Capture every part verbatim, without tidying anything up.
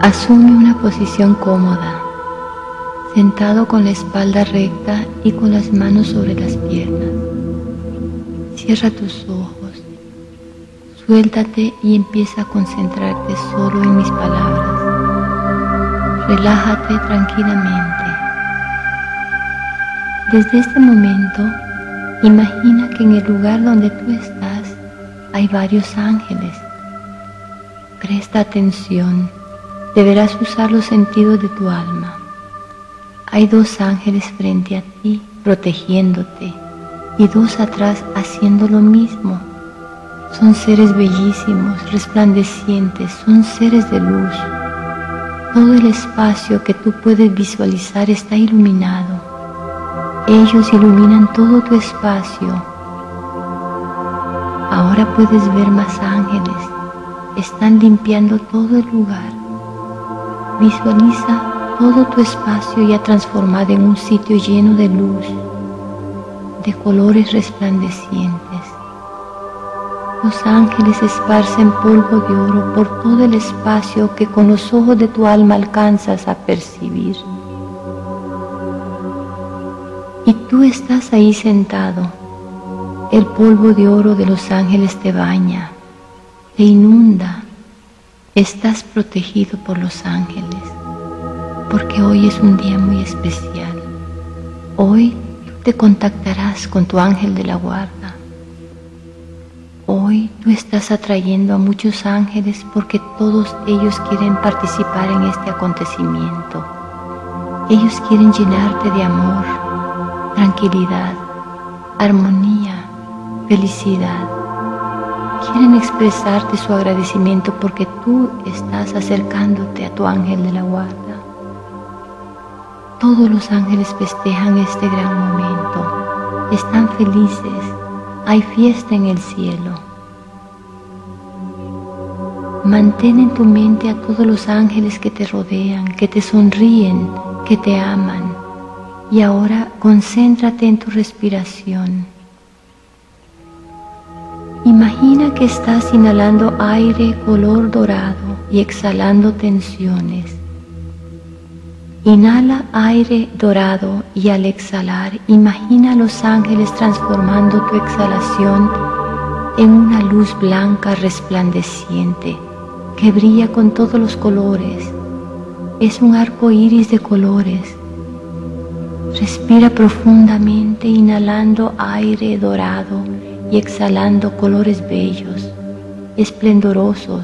Asume una posición cómoda, sentado con la espalda recta y con las manos sobre las piernas. Cierra tus ojos, suéltate y empieza a concentrarte solo en mis palabras. Relájate tranquilamente. Desde este momento, imagina que en el lugar donde tú estás hay varios ángeles. Presta atención. Deberás usar los sentidos de tu alma. Hay dos ángeles frente a ti, protegiéndote, y dos atrás haciendo lo mismo. Son seres bellísimos, resplandecientes, son seres de luz. Todo el espacio que tú puedes visualizar está iluminado. Ellos iluminan todo tu espacio. Ahora puedes ver más ángeles. Están limpiando todo el lugar. Visualiza todo tu espacio ya transformado en un sitio lleno de luz, de colores resplandecientes. Los ángeles esparcen polvo de oro por todo el espacio que con los ojos de tu alma alcanzas a percibir. Y tú estás ahí sentado. El polvo de oro de los ángeles te baña, te inunda. Estás protegido por los ángeles, porque hoy es un día muy especial. Hoy tú te contactarás con tu ángel de la guarda. Hoy tú estás atrayendo a muchos ángeles porque todos ellos quieren participar en este acontecimiento. Ellos quieren llenarte de amor, tranquilidad, armonía, felicidad. Quieren expresarte su agradecimiento porque tú estás acercándote a tu ángel de la guarda. Todos los ángeles festejan este gran momento. Están felices. Hay fiesta en el cielo. Mantén en tu mente a todos los ángeles que te rodean, que te sonríen, que te aman. Y ahora concéntrate en tu respiración. Imagina que estás inhalando aire color dorado y exhalando tensiones. Inhala aire dorado y al exhalar, imagina a los ángeles transformando tu exhalación en una luz blanca resplandeciente que brilla con todos los colores. Es un arco iris de colores. Respira profundamente, inhalando aire dorado y exhalando colores bellos, esplendorosos.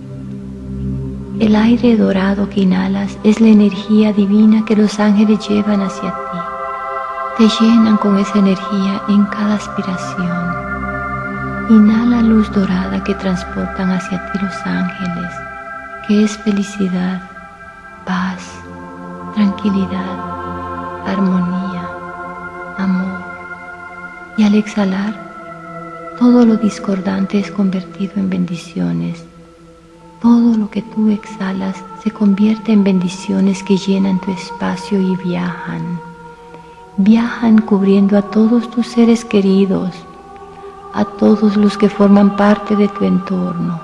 El aire dorado que inhalas es la energía divina que los ángeles llevan hacia ti. Te llenan con esa energía en cada aspiración. Inhala luz dorada que transportan hacia ti los ángeles, que es felicidad, paz, tranquilidad, armonía, amor. Y al exhalar, todo lo discordante es convertido en bendiciones. Todo lo que tú exhalas se convierte en bendiciones que llenan tu espacio y viajan. Viajan cubriendo a todos tus seres queridos, a todos los que forman parte de tu entorno.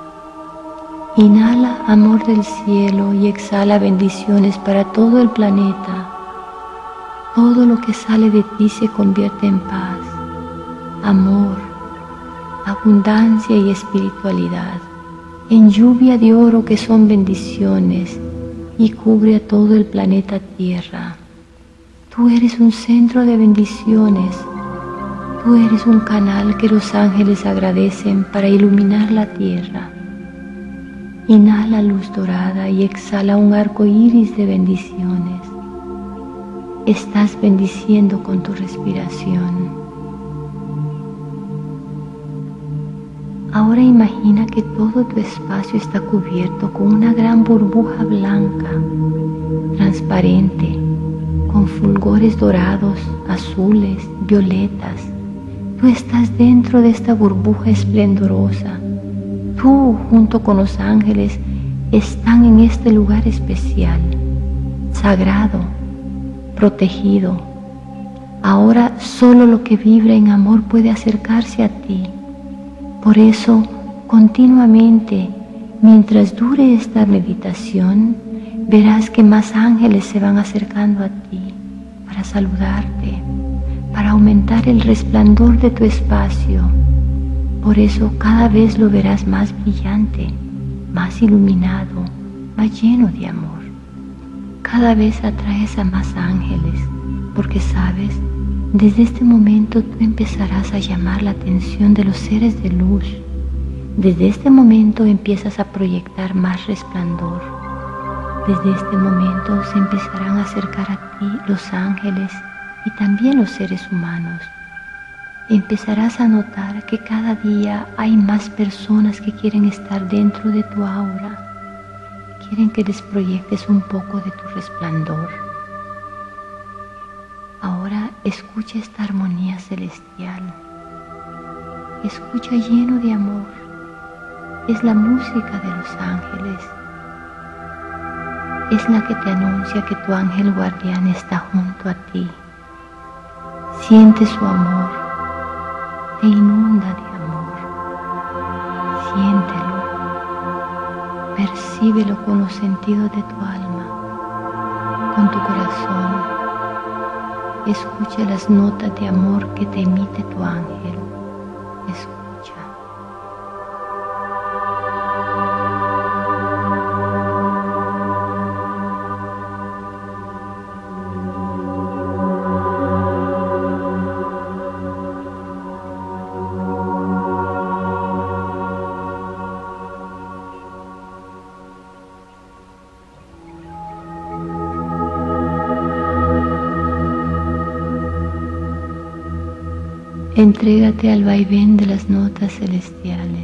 Inhala amor del cielo y exhala bendiciones para todo el planeta. Todo lo que sale de ti se convierte en paz, amor, abundancia y espiritualidad, en lluvia de oro que son bendiciones y cubre a todo el planeta Tierra. Tú eres un centro de bendiciones. Tú eres un canal que los ángeles agradecen para iluminar la tierra. Inhala luz dorada y exhala un arco iris de bendiciones. Estás bendiciendo con tu respiración. Ahora imagina que todo tu espacio está cubierto con una gran burbuja blanca, transparente, con fulgores dorados, azules, violetas. Tú estás dentro de esta burbuja esplendorosa. Tú, junto con los ángeles, están en este lugar especial, sagrado, protegido. Ahora solo lo que vibra en amor puede acercarse a ti. Por eso, continuamente Mientras dure esta meditación, verás que más ángeles se van acercando a ti para saludarte, para aumentar el resplandor de tu espacio. Por eso cada vez lo verás más brillante, más iluminado, más lleno de amor. Cada vez atraes a más ángeles, porque sabes, desde este momento tú empezarás a llamar la atención de los seres de luz. Desde este momento empiezas a proyectar más resplandor. Desde este momento se empezarán a acercar a ti los ángeles y también los seres humanos. Empezarás a notar que cada día hay más personas que quieren estar dentro de tu aura. Quieren que les proyectes un poco de tu resplandor. Ahora escucha esta armonía celestial. Escucha lleno de amor. Es la música de los ángeles. Es la que te anuncia que tu ángel guardián está junto a ti. Siente su amor. Te inunda de amor. Siéntelo. Percíbelo con los sentidos de tu alma, con tu corazón. Escucha las notas de amor que te emite tu ángel. Escucha. Entrégate al vaivén de las notas celestiales.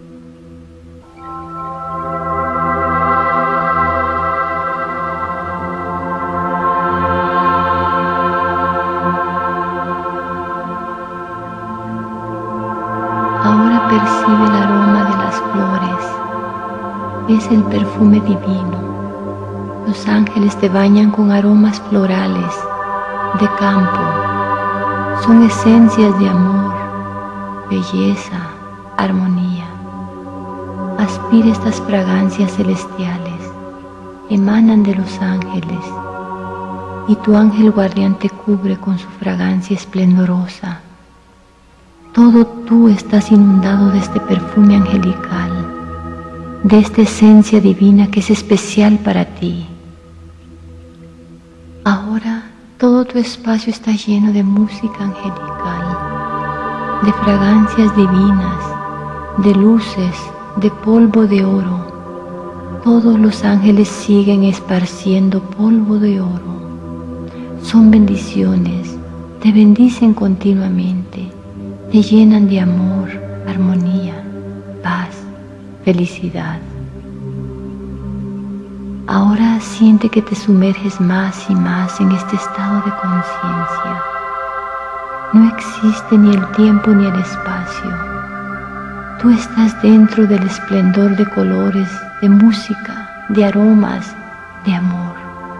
Ahora percibe el aroma de las flores. Es el perfume divino. Los ángeles te bañan con aromas florales, de campo. Son esencias de amor, belleza, armonía. Aspira estas fragancias celestiales, emanan de los ángeles, y tu ángel guardián te cubre con su fragancia esplendorosa. Todo tú estás inundado de este perfume angelical, de esta esencia divina que es especial para ti. Ahora todo tu espacio está lleno de música angelical, de fragancias divinas, de luces, de polvo de oro. Todos los ángeles siguen esparciendo polvo de oro. Son bendiciones, te bendicen continuamente, te llenan de amor, armonía, paz, felicidad. Ahora siente que te sumerges más y más en este estado de conciencia. No existe ni el tiempo ni el espacio. Tú estás dentro del esplendor de colores, de música, de aromas, de amor.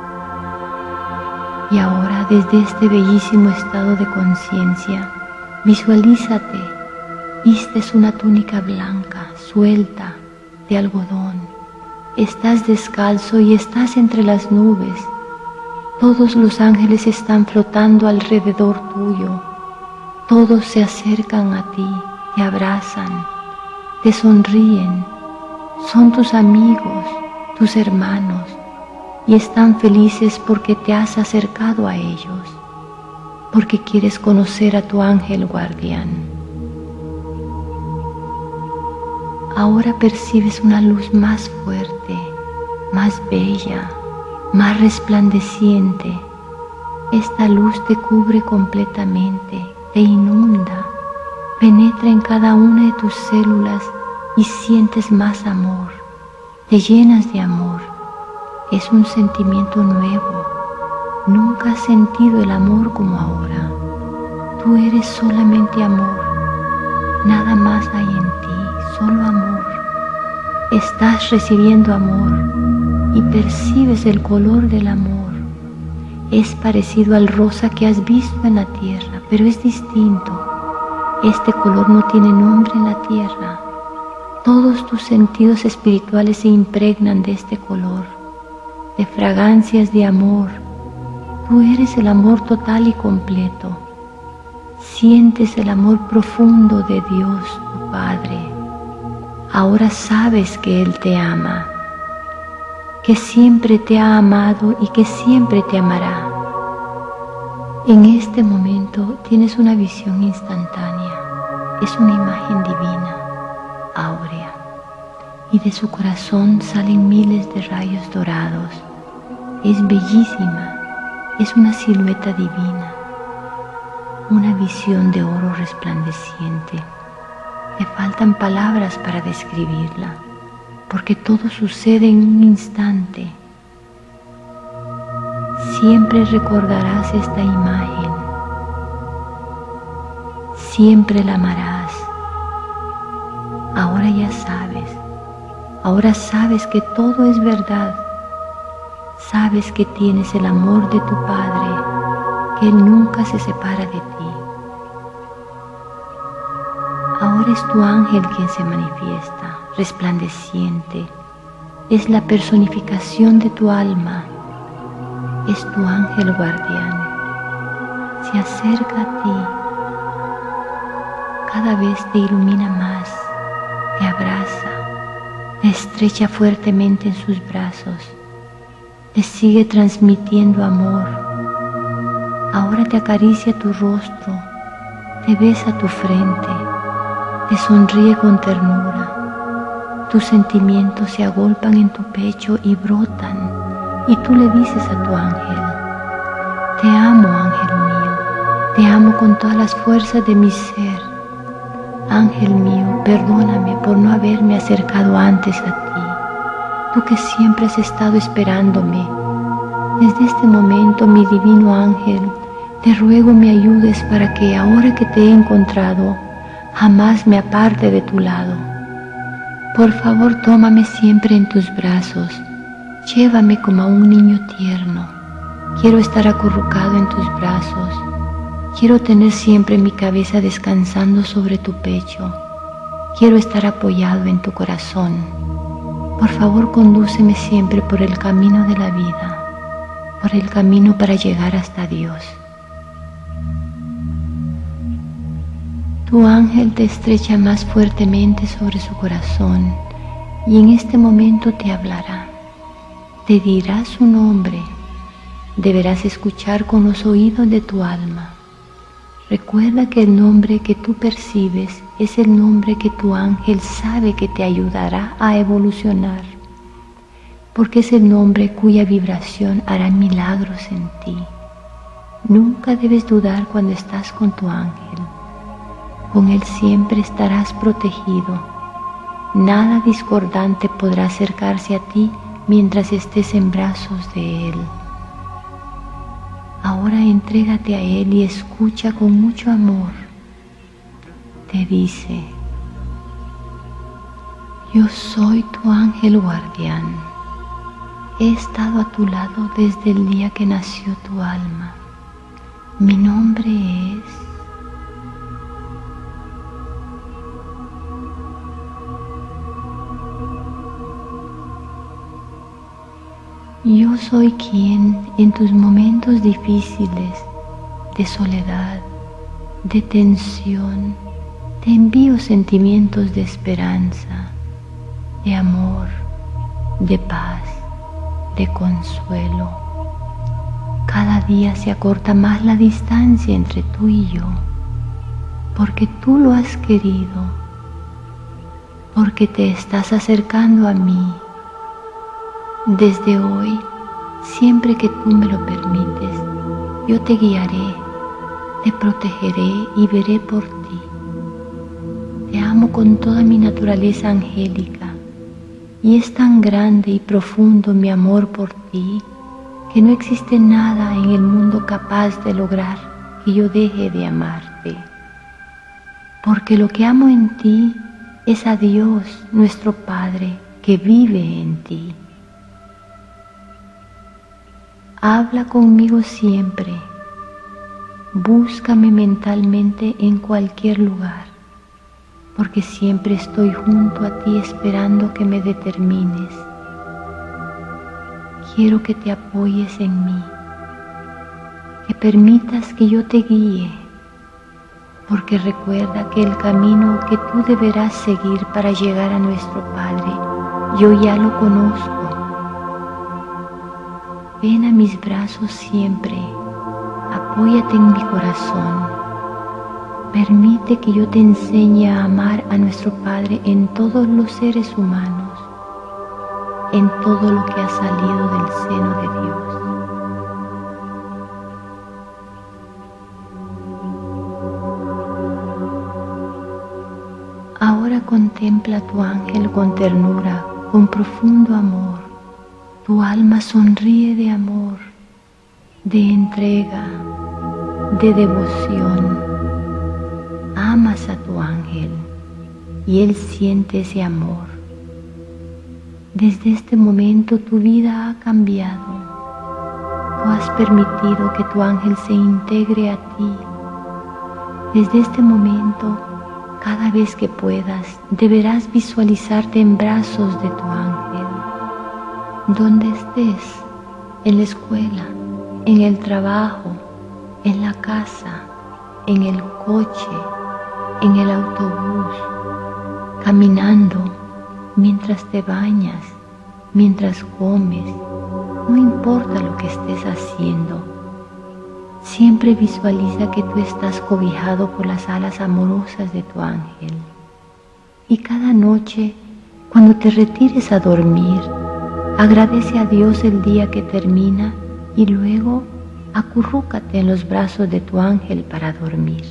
Y ahora, desde este bellísimo estado de conciencia, visualízate, vistes una túnica blanca, suelta, de algodón. Estás descalzo y estás entre las nubes. Todos los ángeles están flotando alrededor tuyo. Todos se acercan a ti, te abrazan, te sonríen. Son tus amigos, tus hermanos, y están felices porque te has acercado a ellos, porque quieres conocer a tu ángel guardián. Ahora percibes una luz más fuerte, más bella, más resplandeciente. Esta luz te cubre completamente, te inunda, penetra en cada una de tus células y sientes más amor. Te llenas de amor. Es un sentimiento nuevo. Nunca has sentido el amor como ahora. Tú eres solamente amor. Nada más hay en ti. Solo amor. Estás recibiendo amor y percibes el color del amor. Es parecido al rosa que has visto en la tierra, pero es distinto. Este color no tiene nombre en la tierra. Todos tus sentidos espirituales se impregnan de este color, de fragancias de amor. Tú eres el amor total y completo. Sientes el amor profundo de Dios, tu Padre. Ahora sabes que Él te ama, que siempre te ha amado y que siempre te amará. En este momento tienes una visión instantánea. Es una imagen divina, áurea, y de su corazón salen miles de rayos dorados. Es bellísima, es una silueta divina, una visión de oro resplandeciente. Te faltan palabras para describirla, porque todo sucede en un instante. Siempre recordarás esta imagen, siempre la amarás. Ahora ya sabes, ahora sabes que todo es verdad. Sabes que tienes el amor de tu Padre, que Él nunca se separa de ti. Ahora es tu ángel quien se manifiesta, resplandeciente. Es la personificación de tu alma. Es tu ángel guardián. Se acerca a ti. Cada vez te ilumina más, te abraza, te estrecha fuertemente en sus brazos, te sigue transmitiendo amor. Ahora te acaricia tu rostro, te besa tu frente, te sonríe con ternura. Tus sentimientos se agolpan en tu pecho y brotan, y tú le dices a tu ángel: te amo, ángel mío, te amo con todas las fuerzas de mi ser. Ángel mío, perdóname por no haberme acercado antes a ti, tú que siempre has estado esperándome. Desde este momento, mi divino ángel, te ruego me ayudes para que ahora que te he encontrado, jamás me aparte de tu lado. Por favor, tómame siempre en tus brazos, llévame como a un niño tierno. Quiero estar acurrucado en tus brazos, quiero tener siempre mi cabeza descansando sobre tu pecho, quiero estar apoyado en tu corazón. Por favor, condúceme siempre por el camino de la vida, por el camino para llegar hasta Dios. Tu ángel te estrecha más fuertemente sobre su corazón y en este momento te hablará. Te dirá su nombre. Deberás escuchar con los oídos de tu alma. Recuerda que el nombre que tú percibes es el nombre que tu ángel sabe que te ayudará a evolucionar, porque es el nombre cuya vibración hará milagros en ti. Nunca debes dudar cuando estás con tu ángel. Con él siempre estarás protegido. Nada discordante podrá acercarse a ti mientras estés en brazos de él. Ahora entrégate a él y escucha con mucho amor. Te dice: yo soy tu ángel guardián. He estado a tu lado desde el día que nació tu alma. Mi nombre es... Yo soy quien en tus momentos difíciles, de soledad, de tensión, te envío sentimientos de esperanza, de amor, de paz, de consuelo. Cada día se acorta más la distancia entre tú y yo, porque tú lo has querido, porque te estás acercando a mí. Desde hoy, siempre que tú me lo permites, yo te guiaré, te protegeré y veré por ti. Te amo con toda mi naturaleza angélica, y es tan grande y profundo mi amor por ti que no existe nada en el mundo capaz de lograr que yo deje de amarte. Porque lo que amo en ti es a Dios, nuestro Padre, que vive en ti. Habla conmigo siempre, búscame mentalmente en cualquier lugar. porque siempre estoy junto a ti esperando que me determines. Quiero que te apoyes en mí, que permitas que yo te guíe, porque recuerda que el camino que tú deberás seguir para llegar a nuestro Padre, yo ya lo conozco. Ven a mis brazos siempre, apóyate en mi corazón. Permite que yo te enseñe a amar a nuestro Padre en todos los seres humanos, en todo lo que ha salido del seno de Dios. Ahora contempla a tu ángel con ternura, con profundo amor. Tu alma sonríe de amor, de entrega, de devoción. Amas a tu ángel y él siente ese amor. Desde este momento tu vida ha cambiado. Tú has permitido que tu ángel se integre a ti. Desde este momento, cada vez que puedas, deberás visualizarte en brazos de tu ángel. Donde estés, en la escuela, en el trabajo, en la casa, en el coche, en el autobús, caminando, mientras te bañas, mientras comes, no importa lo que estés haciendo. Siempre visualiza que tú estás cobijado por las alas amorosas de tu ángel. Y cada noche, cuando te retires a dormir, agradece a Dios el día que termina y luego acurrúcate en los brazos de tu ángel para dormir.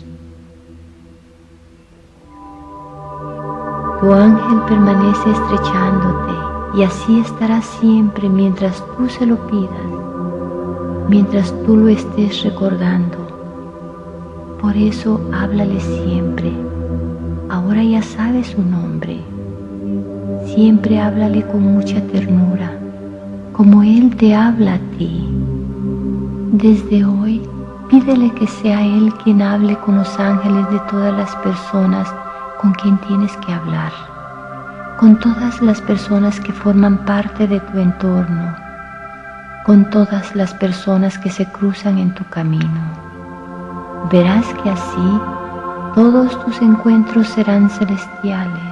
Tu ángel permanece estrechándote y así estará siempre mientras tú se lo pidas, mientras tú lo estés recordando. Por eso háblale siempre. Ahora ya sabes su nombre. Siempre háblale con mucha ternura, como él te habla a ti. Desde hoy, pídele que sea él quien hable con los ángeles de todas las personas con quien tienes que hablar, con todas las personas que forman parte de tu entorno, con todas las personas que se cruzan en tu camino. Verás que así todos tus encuentros serán celestiales.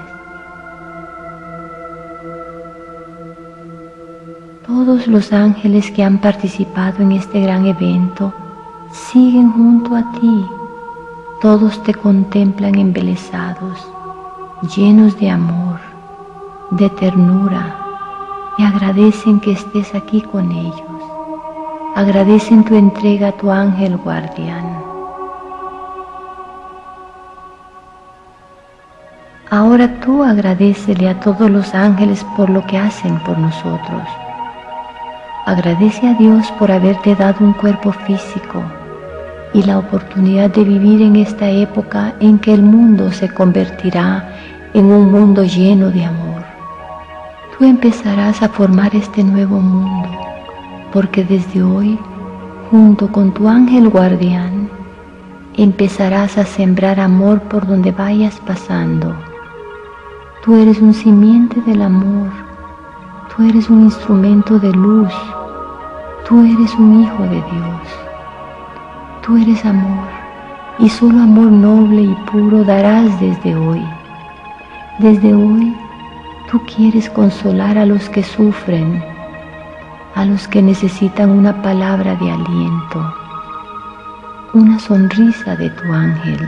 Todos los ángeles que han participado en este gran evento siguen junto a ti. Todos te contemplan embelesados, llenos de amor, de ternura, y agradecen que estés aquí con ellos. Agradecen tu entrega a tu ángel guardián. Ahora tú agradécele a todos los ángeles por lo que hacen por nosotros. Agradece a Dios por haberte dado un cuerpo físico y la oportunidad de vivir en esta época en que el mundo se convertirá en un mundo lleno de amor. Tú empezarás a formar este nuevo mundo, porque desde hoy, junto con tu ángel guardián, empezarás a sembrar amor por donde vayas pasando. Tú eres un simiente del amor, tú eres un instrumento de luz, tú eres un hijo de Dios. Tú eres amor, y solo amor noble y puro darás desde hoy. Desde hoy, tú quieres consolar a los que sufren, a los que necesitan una palabra de aliento, una sonrisa de tu ángel.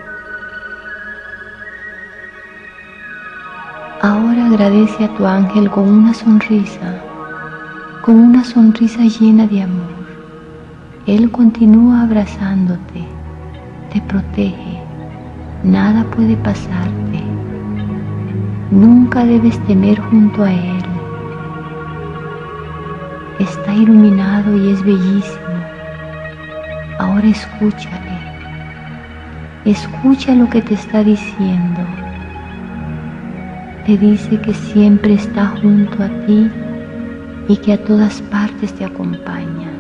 Ahora agradece a tu ángel con una sonrisa, con una sonrisa llena de amor. Él continúa abrazándote, te protege, nada puede pasarte. Nunca debes temer junto a Él. Está iluminado y es bellísimo. Ahora escúchale. Escucha lo que te está diciendo. Te dice que siempre está junto a ti y que a todas partes te acompaña.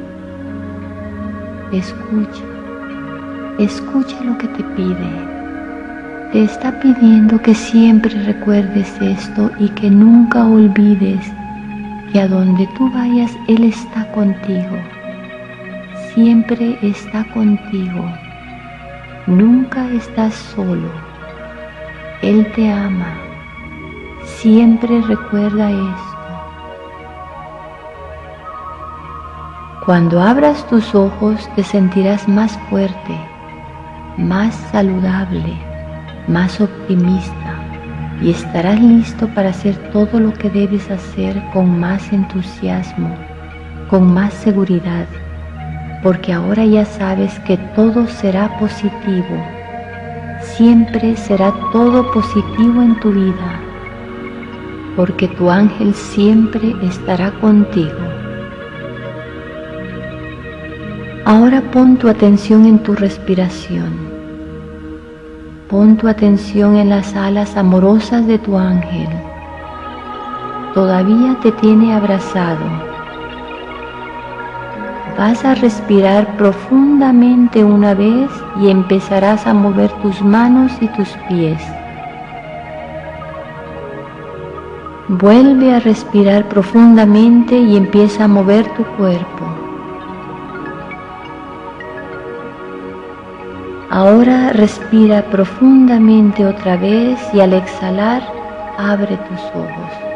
Escucha, escucha lo que te pide. te está pidiendo que siempre recuerdes esto y que nunca olvides que a donde tú vayas, Él está contigo. Siempre está contigo. Nunca estás solo. Él te ama. Siempre recuerda esto. Cuando abras tus ojos, te sentirás más fuerte, más saludable, más optimista, y estarás listo para hacer todo lo que debes hacer con más entusiasmo, con más seguridad, porque ahora ya sabes que todo será positivo. Siempre será todo positivo en tu vida, porque tu ángel siempre estará contigo. Ahora pon tu atención en tu respiración. Pon tu atención en las alas amorosas de tu ángel. Todavía te tiene abrazado. Vas a respirar profundamente una vez y empezarás a mover tus manos y tus pies. Vuelve a respirar profundamente y empieza a mover tu cuerpo. Ahora respira profundamente otra vez y al exhalar, abre tus ojos.